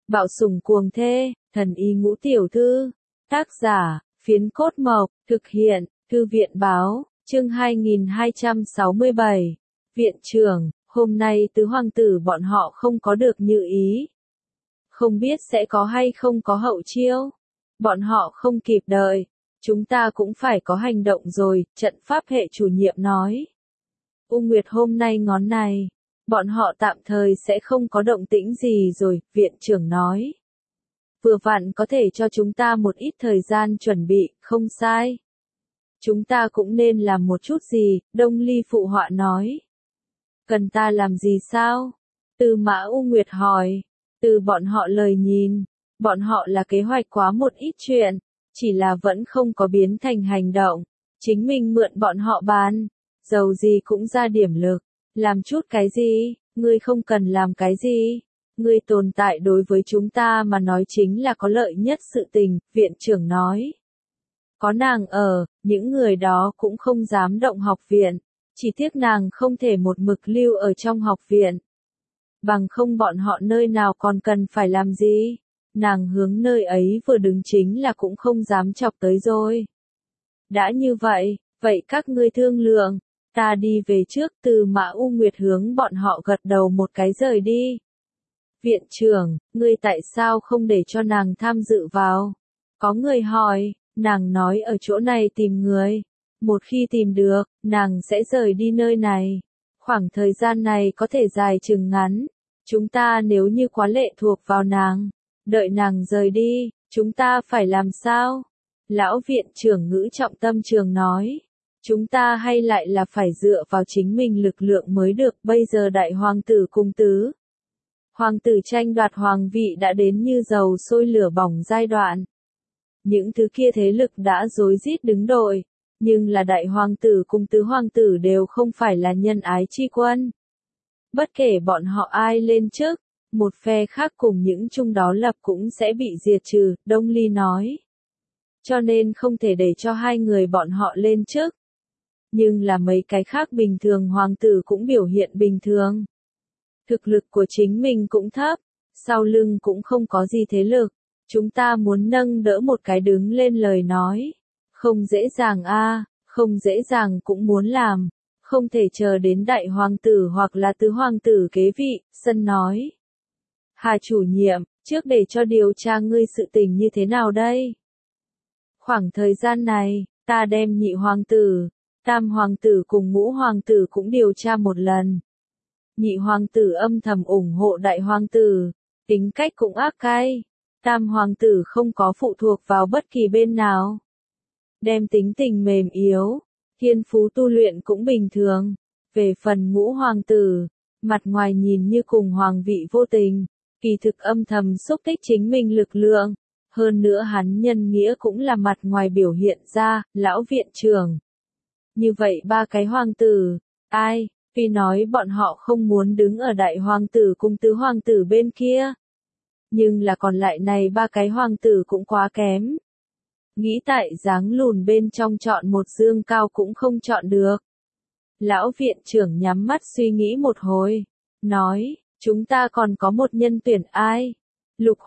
Bạo sủng cuồng thê, thần y ngũ tiểu thư. Tác giả, Phiến Cốt Mộc, thực hiện, Thư viện báo, chương 2267. Viện trưởng, hôm nay tứ hoàng tử bọn họ không có được như ý. Không biết sẽ có hay không có hậu chiêu. Bọn họ không kịp đợi. Chúng ta cũng phải có hành động rồi, trận pháp hệ chủ nhiệm nói. U Nguyệt hôm nay ngón này. Bọn họ tạm thời sẽ không có động tĩnh gì rồi, viện trưởng nói. Vừa vặn có thể cho chúng ta một ít thời gian chuẩn bị, không sai. Chúng ta cũng nên làm một chút gì, Đông Ly phụ họa nói. Cần ta làm gì sao? Từ Mã U Nguyệt hỏi. Từ bọn họ lời nhìn, bọn họ là kế hoạch quá một ít chuyện, chỉ là vẫn không có biến thành hành động. Chính mình mượn bọn họ bàn, dầu gì cũng ra điểm lực. Làm chút cái gì, ngươi không cần làm cái gì. Ngươi tồn tại đối với chúng ta mà nói chính là có lợi nhất sự tình, viện trưởng nói. Có nàng ở, những người đó cũng không dám động học viện, chỉ tiếc nàng không thể một mực lưu ở trong học viện. Bằng không bọn họ nơi nào còn cần phải làm gì, nàng hướng nơi ấy vừa đứng chính là cũng không dám chọc tới rồi. Đã như vậy, vậy các ngươi thương lượng. Ta đi về trước. Từ Mã U Nguyệt hướng bọn họ gật đầu một cái rời đi. Viện trưởng, ngươi tại sao không để cho nàng tham dự vào? Có người hỏi, nàng nói ở chỗ này tìm người. Một khi tìm được, nàng sẽ rời đi nơi này. Khoảng thời gian này có thể dài chừng ngắn. Chúng ta nếu như quá lệ thuộc vào nàng, đợi nàng rời đi, chúng ta phải làm sao? Lão viện trưởng ngữ trọng tâm trường nói. Chúng ta hay lại là phải dựa vào chính mình lực lượng mới được. Bây giờ đại hoàng tử cùng tứ hoàng tử tranh đoạt hoàng vị đã đến như dầu sôi lửa bỏng giai đoạn. Những thứ kia thế lực đã rối rít đứng đội, nhưng là đại hoàng tử cùng tứ hoàng tử đều không phải là nhân ái chi quân. Bất kể bọn họ ai lên trước, một phe khác cùng những chung đó lập cũng sẽ bị diệt trừ, Đông Ly nói. Cho nên không thể để cho hai người bọn họ lên trước. Nhưng là mấy cái khác bình thường hoàng tử cũng biểu hiện bình thường. Thực lực của chính mình cũng thấp, sau lưng cũng không có gì thế lực. Chúng ta muốn nâng đỡ một cái đứng lên lời nói. Không dễ dàng a, không dễ dàng cũng muốn làm. Không thể chờ đến đại hoàng tử hoặc là tứ hoàng tử kế vị, Sân nói. Hà chủ nhiệm, trước để cho điều tra ngươi sự tình như thế nào đây? Khoảng thời gian này, ta đem nhị hoàng tử, tam hoàng tử cùng ngũ hoàng tử cũng điều tra một lần. Nhị hoàng tử âm thầm ủng hộ đại hoàng tử, tính cách cũng ác cay. Tam hoàng tử không có phụ thuộc vào bất kỳ bên nào. Đem tính tình mềm yếu, thiên phú tu luyện cũng bình thường. Về phần ngũ hoàng tử, mặt ngoài nhìn như cùng hoàng vị vô tình, kỳ thực âm thầm xúc tích chính mình lực lượng. Hơn nữa hắn nhân nghĩa cũng là mặt ngoài biểu hiện ra, lão viện trưởng. Như vậy ba cái hoàng tử, ai, vì nói bọn họ không muốn đứng ở đại hoàng tử cùng tứ hoàng tử bên kia. Nhưng là còn lại này ba cái hoàng tử cũng quá kém. Nghĩ tại dáng lùn bên trong chọn một dương cao cũng không chọn được. Lão viện trưởng nhắm mắt suy nghĩ một hồi, nói, chúng ta còn có một nhân tuyển ai? Lục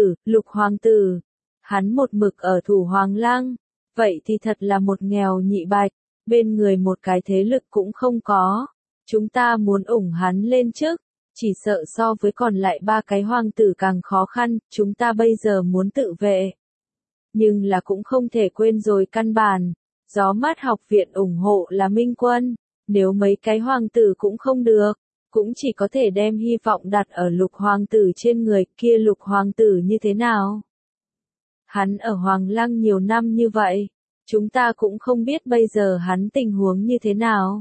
hoàng tử. Hắn một mực ở thủ hoàng lăng, vậy thì thật là một nghèo nhị bạch, bên người một cái thế lực cũng không có. Chúng ta muốn ủng hắn lên trước, chỉ sợ so với còn lại ba cái hoàng tử càng khó khăn, chúng ta bây giờ muốn tự vệ. Nhưng là cũng không thể quên rồi căn bản, gió mát học viện ủng hộ là minh quân, nếu mấy cái hoàng tử cũng không được, cũng chỉ có thể đem hy vọng đặt ở lục hoàng tử trên người. Kia lục hoàng tử như thế nào? Hắn ở Hoàng Lăng nhiều năm như vậy, chúng ta cũng không biết bây giờ hắn tình huống như thế nào.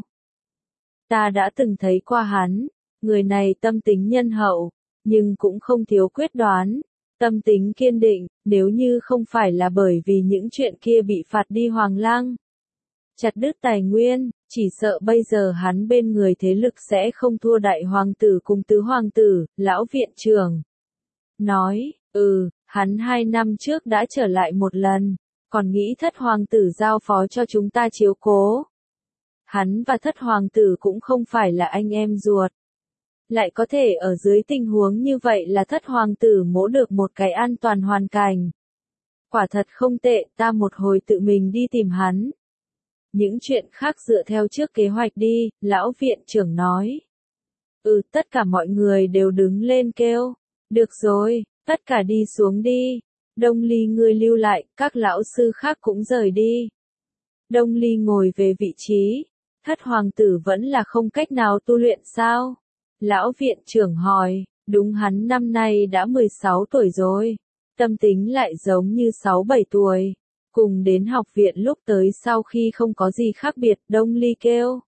Ta đã từng thấy qua hắn, người này tâm tính nhân hậu, nhưng cũng không thiếu quyết đoán, tâm tính kiên định, nếu như không phải là bởi vì những chuyện kia bị phạt đi Hoàng Lăng. Chặt đứt tài nguyên, chỉ sợ bây giờ hắn bên người thế lực sẽ không thua đại hoàng tử cùng tứ hoàng tử, lão viện trưởng. Nói, hắn 2 năm trước đã trở lại một lần, còn nghĩ thất hoàng tử giao phó cho chúng ta chiếu cố. Hắn và thất hoàng tử cũng không phải là anh em ruột. Lại có thể ở dưới tình huống như vậy là thất hoàng tử mỗ được một cái an toàn hoàn cảnh. Quả thật không tệ, ta một hồi tự mình đi tìm hắn. Những chuyện khác dựa theo trước kế hoạch đi, lão viện trưởng nói. Tất cả mọi người đều đứng lên kêu. Được rồi, tất cả đi xuống đi. Đông Ly ngươi lưu lại, các lão sư khác cũng rời đi. Đông Ly ngồi về vị trí. Thất hoàng tử vẫn là không cách nào tu luyện sao? Lão viện trưởng hỏi, đúng hắn năm nay đã 16 tuổi rồi. Tâm tính lại giống như 6-7 tuổi. Cùng đến học viện lúc tới sau khi không có gì khác biệt, Đông Ly kêu.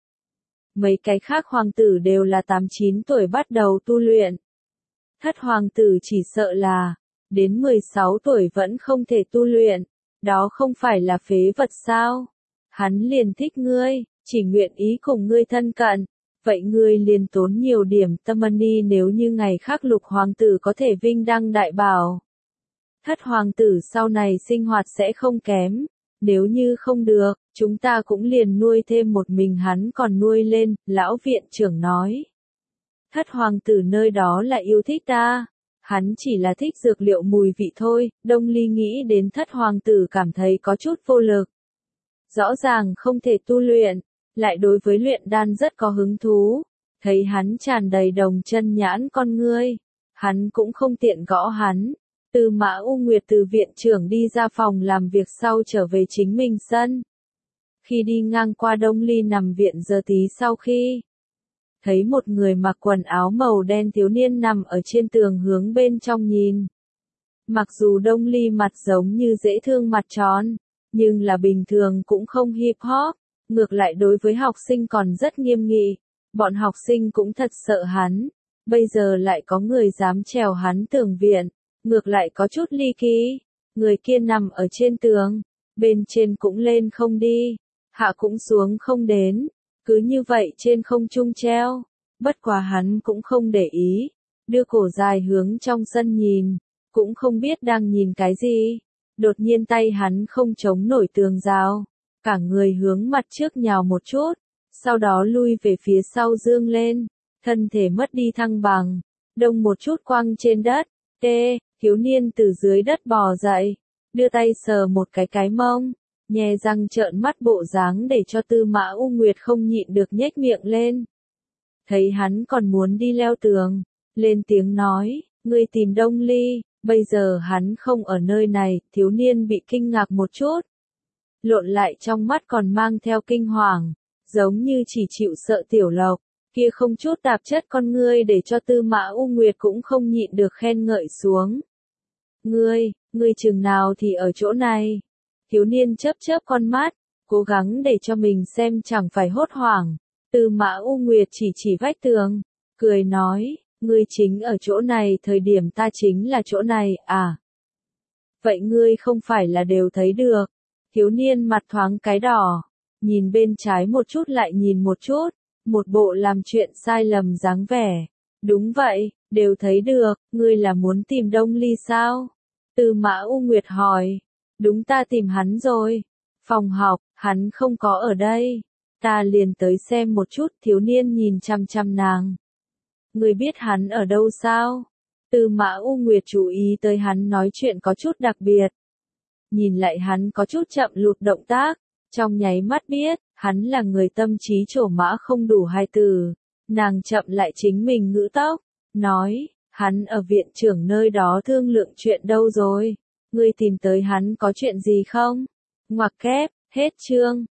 Mấy cái khác hoàng tử đều là 8-9 tuổi bắt đầu tu luyện. Thất hoàng tử chỉ sợ là, đến 16 tuổi vẫn không thể tu luyện. Đó không phải là phế vật sao? Hắn liền thích ngươi, chỉ nguyện ý cùng ngươi thân cận. Vậy ngươi liền tốn nhiều điểm tâm money nếu như ngày khác lục hoàng tử có thể vinh đăng đại bảo. Thất hoàng tử sau này sinh hoạt sẽ không kém. Nếu như không được, chúng ta cũng liền nuôi thêm một mình hắn còn nuôi lên, lão viện trưởng nói. Thất hoàng tử nơi đó là yêu thích ta. Hắn chỉ là thích dược liệu mùi vị thôi, Đông Ly nghĩ đến thất hoàng tử cảm thấy có chút vô lực. Rõ ràng không thể tu luyện, lại đối với luyện đan rất có hứng thú. Thấy hắn tràn đầy đồng chân nhãn con ngươi. Hắn cũng không tiện gõ hắn. Tư Mã U Nguyệt từ viện trưởng đi ra phòng làm việc sau trở về chính mình sân. Khi đi ngang qua Đông Ly nằm viện giờ tí sau khi thấy một người mặc quần áo màu đen thiếu niên nằm ở trên tường hướng bên trong nhìn. Mặc dù Đông Ly mặt giống như dễ thương mặt tròn, nhưng là bình thường cũng không hip hop, ngược lại đối với học sinh còn rất nghiêm nghị. Bọn học sinh cũng thật sợ hắn, bây giờ lại có người dám trèo hắn tường viện. Ngược lại có chút ly kỳ, người kia nằm ở trên tường, bên trên cũng lên không đi, hạ cũng xuống không đến, cứ như vậy trên không trung treo, bất quá hắn cũng không để ý, đưa cổ dài hướng trong sân nhìn, cũng không biết đang nhìn cái gì, đột nhiên tay hắn không chống nổi tường rào, cả người hướng mặt trước nhào một chút, sau đó lui về phía sau dương lên, thân thể mất đi thăng bằng, đông một chút quăng trên đất, thiếu niên từ dưới đất bò dậy, đưa tay sờ một cái mông, nhe răng trợn mắt bộ dáng để cho Tư Mã U Nguyệt không nhịn được nhếch miệng lên. Thấy hắn còn muốn đi leo tường, lên tiếng nói, ngươi tìm Đông Ly, bây giờ hắn không ở nơi này, thiếu niên bị kinh ngạc một chút. Lộn lại trong mắt còn mang theo kinh hoàng, giống như chỉ chịu sợ Tiểu Lộc, kia không chút tạp chất con ngươi để cho Tư Mã U Nguyệt cũng không nhịn được khen ngợi xuống. Ngươi chừng nào thì ở chỗ này. Thiếu niên chớp chớp con mắt, cố gắng để cho mình xem chẳng phải hốt hoảng. Tư Mã U Nguyệt chỉ vách tường, cười nói, ngươi chính ở chỗ này thời điểm ta chính là chỗ này, à? Vậy ngươi không phải là đều thấy được. Thiếu niên mặt thoáng cái đỏ, nhìn bên trái một chút lại nhìn một chút, một bộ làm chuyện sai lầm dáng vẻ. Đúng vậy, đều thấy được, ngươi là muốn tìm Đông Ly sao? Tư Mã U Nguyệt hỏi. Đúng, ta tìm hắn rồi. Phòng học, hắn không có ở đây. Ta liền tới xem một chút, thiếu niên nhìn chăm chăm nàng. Ngươi biết hắn ở đâu sao? Tư Mã U Nguyệt chú ý tới hắn nói chuyện có chút đặc biệt. Nhìn lại hắn có chút chậm lụt động tác, trong nháy mắt biết, hắn là người tâm trí trổ mã không đủ hai từ. Nàng chậm lại chính mình ngữ tốc, nói, hắn ở viện trưởng nơi đó thương lượng chuyện đâu rồi? Ngươi tìm tới hắn có chuyện gì không? Ngoặc kép, hết chương.